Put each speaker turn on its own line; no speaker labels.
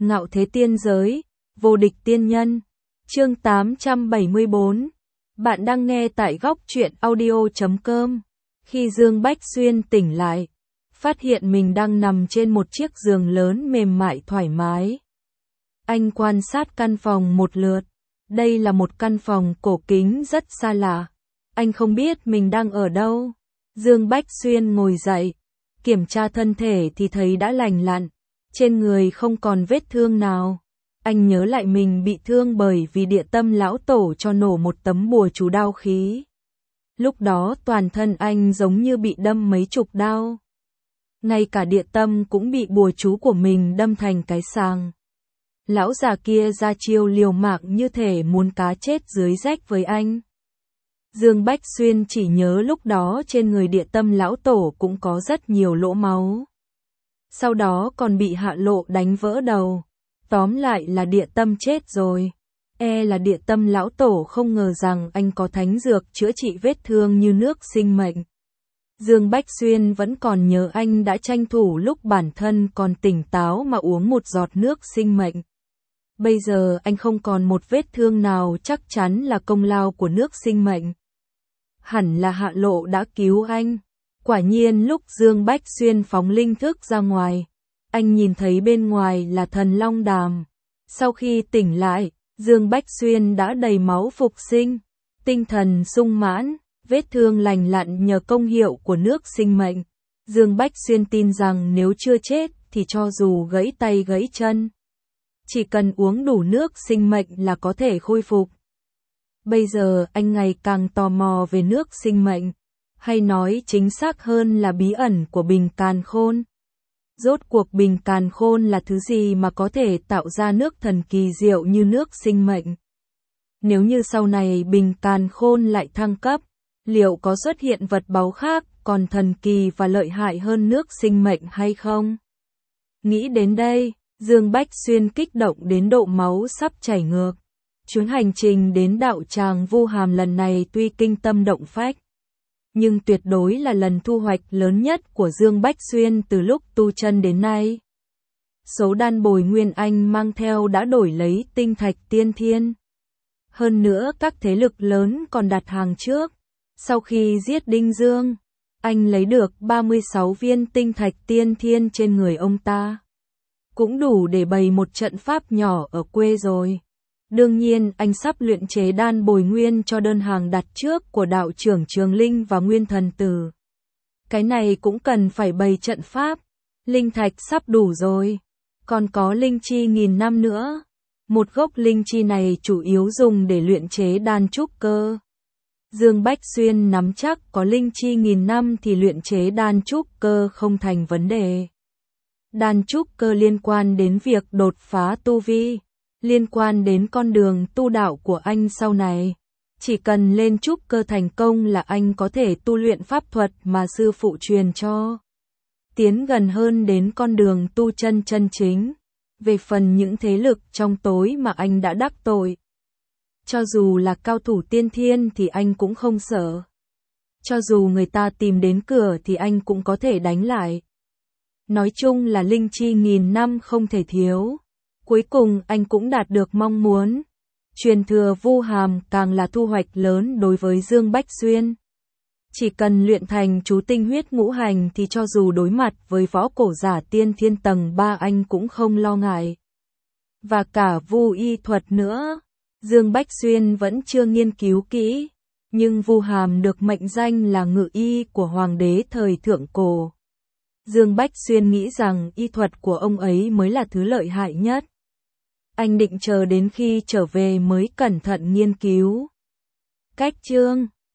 Ngạo thế tiên giới, vô địch tiên nhân. Chương 874. Bạn đang nghe tại góc truyện audio.com. Khi Dương Bách Xuyên tỉnh lại, phát hiện mình đang nằm trên một chiếc giường lớn mềm mại thoải mái. Anh quan sát căn phòng một lượt. Đây là một căn phòng cổ kính rất xa lạ. Anh không biết mình đang ở đâu. Dương Bách Xuyên ngồi dậy, kiểm tra thân thể thì thấy đã lành lặn, trên người không còn vết thương nào. Anh nhớ lại mình bị thương bởi vì Địa Tâm lão tổ cho nổ một tấm bùa chú đao khí. Lúc đó toàn thân anh giống như bị đâm mấy chục đao. Ngay cả Địa Tâm cũng bị bùa chú của mình đâm thành cái sàng. Lão già kia ra chiêu liều mạng như thể muốn cá chết dưới rách với anh. Dương Bách Xuyên chỉ nhớ lúc đó trên người Địa Tâm lão tổ cũng có rất nhiều lỗ máu. Sau đó còn bị Hạ Lộ đánh vỡ đầu. Tóm lại là Địa Tâm chết rồi. Là Địa Tâm lão tổ không ngờ rằng anh có thánh dược chữa trị vết thương như nước sinh mệnh. Dương Bách Xuyên vẫn còn nhớ anh đã tranh thủ lúc bản thân còn tỉnh táo mà uống một giọt nước sinh mệnh. Bây giờ anh không còn một vết thương nào, chắc chắn là công lao của nước sinh mệnh. Hẳn là Hạ Lộ đã cứu anh. Quả nhiên lúc Dương Bách Xuyên phóng linh thức ra ngoài, anh nhìn thấy bên ngoài là Thần Long Đàm. Sau khi tỉnh lại, Dương Bách Xuyên đã đầy máu phục sinh, tinh thần sung mãn, vết thương lành lặn nhờ công hiệu của nước sinh mệnh. Dương Bách Xuyên tin rằng nếu chưa chết thì cho dù gãy tay gãy chân, chỉ cần uống đủ nước sinh mệnh là có thể khôi phục. Bây giờ anh ngày càng tò mò về nước sinh mệnh, hay nói chính xác hơn là bí ẩn của bình càn khôn. Rốt cuộc bình càn khôn là thứ gì mà có thể tạo ra nước thần kỳ diệu như nước sinh mệnh? Nếu như sau này bình càn khôn lại thăng cấp, liệu có xuất hiện vật báu khác còn thần kỳ và lợi hại hơn nước sinh mệnh hay không? Nghĩ đến đây, Dương Bách Xuyên kích động đến độ máu sắp chảy ngược. Chuyến hành trình đến đạo tràng Vu Hàm lần này tuy kinh tâm động phách, nhưng tuyệt đối là lần thu hoạch lớn nhất của Dương Bách Xuyên từ lúc tu chân đến nay. Số đan bồi nguyên anh mang theo đã đổi lấy tinh thạch tiên thiên. Hơn nữa các thế lực lớn còn đặt hàng trước. Sau khi giết Đinh Dương, anh lấy được 36 viên tinh thạch tiên thiên trên người ông ta. Cũng đủ để bày một trận pháp nhỏ ở quê rồi. Đương nhiên anh sắp luyện chế đan bồi nguyên cho đơn hàng đặt trước của đạo trưởng Trường Linh và Nguyên Thần Tử. Cái này cũng cần phải bày trận pháp. Linh thạch sắp đủ rồi. Còn có linh chi 1000 năm nữa. Một gốc linh chi này chủ yếu dùng để luyện chế đan trúc cơ. Dương Bách Xuyên nắm chắc có linh chi 1000 năm thì luyện chế đan trúc cơ không thành vấn đề. Đan trúc cơ liên quan đến việc đột phá tu vi, liên quan đến con đường tu đạo của anh sau này. Chỉ cần lên trúc cơ thành công là anh có thể tu luyện pháp thuật mà sư phụ truyền cho, tiến gần hơn đến con đường tu chân chân chính. Về phần những thế lực trong tối mà anh đã đắc tội, cho dù là cao thủ tiên thiên thì anh cũng không sợ. Cho dù người ta tìm đến cửa thì anh cũng có thể đánh lại. Nói chung là linh chi 1000 năm không thể thiếu. Cuối cùng anh cũng đạt được mong muốn. Truyền thừa Vu Hàm càng là thu hoạch lớn đối với Dương Bách Xuyên. Chỉ cần luyện thành chú tinh huyết ngũ hành thì cho dù đối mặt với võ cổ giả tiên thiên tầng 3 anh cũng không lo ngại. Và cả Vu y thuật nữa. Dương Bách Xuyên vẫn chưa nghiên cứu kỹ. Nhưng Vu Hàm được mệnh danh là ngự y của hoàng đế thời thượng cổ. Dương Bách Xuyên nghĩ rằng y thuật của ông ấy mới là thứ lợi hại nhất. Anh định chờ đến khi trở về mới cẩn thận nghiên cứu. Cách chương